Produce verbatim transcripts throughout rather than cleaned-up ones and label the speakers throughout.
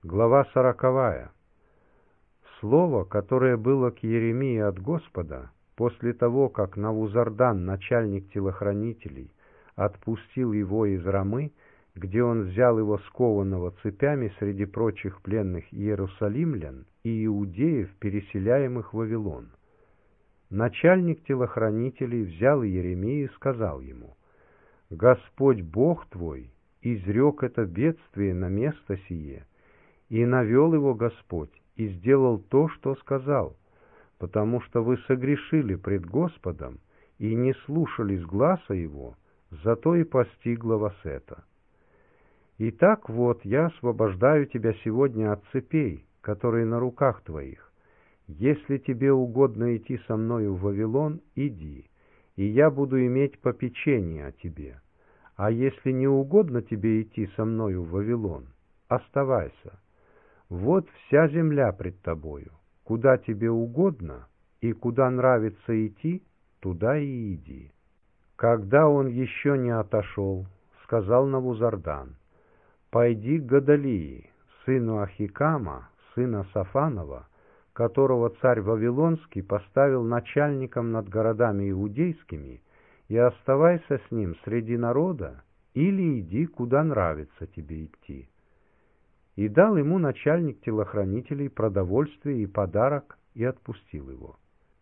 Speaker 1: Глава сороковая. Слово, которое было к Иеремии от Господа, после того, как Навузардан, начальник телохранителей, отпустил его из Рамы, где он взял его скованного цепями среди прочих пленных иерусалимлян и иудеев, переселяемых в Вавилон. Начальник телохранителей взял Иеремию и сказал ему: «Господь Бог твой изрек это бедствие на место сие, и навел его Господь, и сделал то, что сказал, потому что вы согрешили пред Господом и не слушались гласа его, зато и постигло вас это. Итак, вот я освобождаю тебя сегодня от цепей, которые на руках твоих. Если тебе угодно идти со мною в Вавилон, иди, и я буду иметь попечение о тебе. А если не угодно тебе идти со мною в Вавилон, оставайся. Вот вся земля пред тобою. Куда тебе угодно и куда нравится идти, туда и иди». Когда он еще не отошел, сказал Навузардан: «Пойди к Годалии, сыну Ахикама, сына Сафанова, которого царь Вавилонский поставил начальником над городами иудейскими, и оставайся с ним среди народа, или иди, куда нравится тебе идти». И дал ему начальник телохранителей продовольствие и подарок, и отпустил его.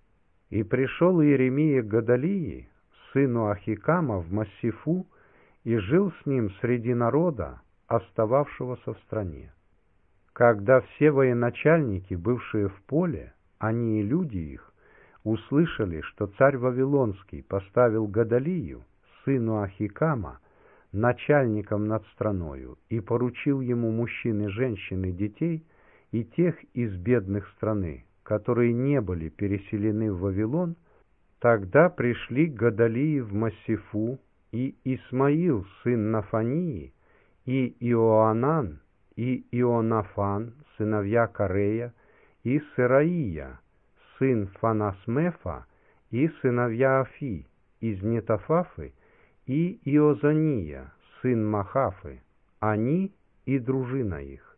Speaker 1: И пришел Иеремия к Годалии, сыну Ахикама, в Массифу, и жил с ним среди народа, остававшегося в стране. Когда все военачальники, бывшие в поле, они и люди их, услышали, что царь Вавилонский поставил Годалию, сыну Ахикама, начальником над страною, и поручил ему мужчин и женщин и детей, и тех из бедных страны, которые не были переселены в Вавилон, тогда пришли к Годалии в Массифу и Исмаил, сын Нафании, и Иоанан, и Ионафан, сыновья Карея, и Сыраия, сын Фанасмефа, и сыновья Афи, из Нетофафы, и Иозания, сын Махафы, они и дружина их.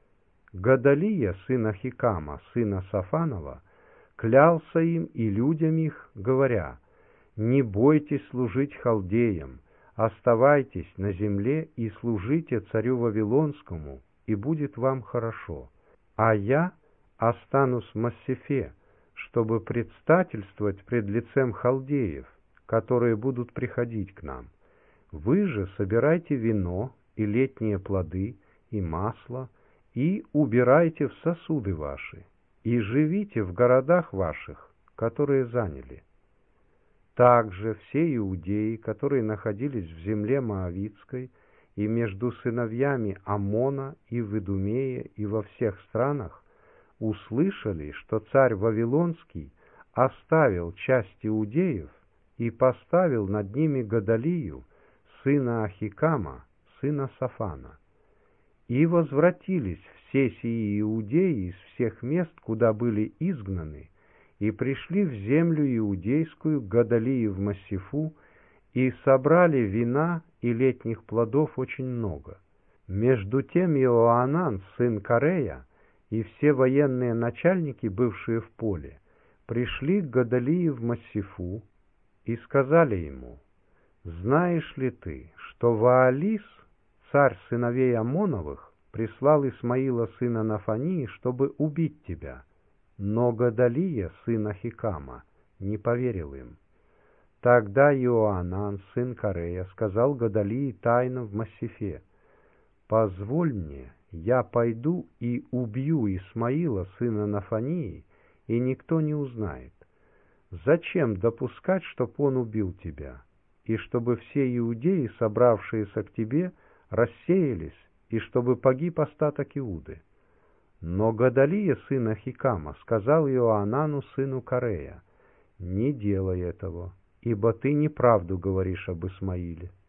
Speaker 1: Годалия, сын Ахикама, сына Сафанова, клялся им и людям их, говоря: «Не бойтесь служить халдеям, оставайтесь на земле и служите царю Вавилонскому, и будет вам хорошо. А я останусь в Массифе, чтобы предстательствовать пред лицем халдеев, которые будут приходить к нам. Вы же собирайте вино и летние плоды, и масло, и убирайте в сосуды ваши, и живите в городах ваших, которые заняли». Также все иудеи, которые находились в земле Моавитской, и между сыновьями Аммона, и в Идумее, и во всех странах, услышали, что царь Вавилонский оставил часть иудеев и поставил над ними Годалию, сына Ахикама, сына Сафана. И возвратились все сии иудеи из всех мест, куда были изгнаны, и пришли в землю иудейскую к Годалии в Массифу, и собрали вина и летних плодов очень много. Между тем Иоанан, сын Карея, и все военные начальники, бывшие в поле, пришли к Годалии в Массифу, и сказали ему: «Знаешь ли ты, что Ваалис, царь сыновей Амоновых, прислал Исмаила сына Нафании, чтобы убить тебя?» Но Годалия, сын Ахикама, не поверил им. Тогда Иоанан, сын Карея, сказал Годалии тайно в Массифе: «Позволь мне, я пойду и убью Исмаила, сына Нафании, и никто не узнает. Зачем допускать, чтоб он убил тебя, и чтобы все иудеи, собравшиеся к тебе, рассеялись, и чтобы погиб остаток Иуды?» Но Годалия, сын Ахикама, сказал Иоанану, сыну Карея: «Не делай этого, ибо ты неправду говоришь об Исмаиле.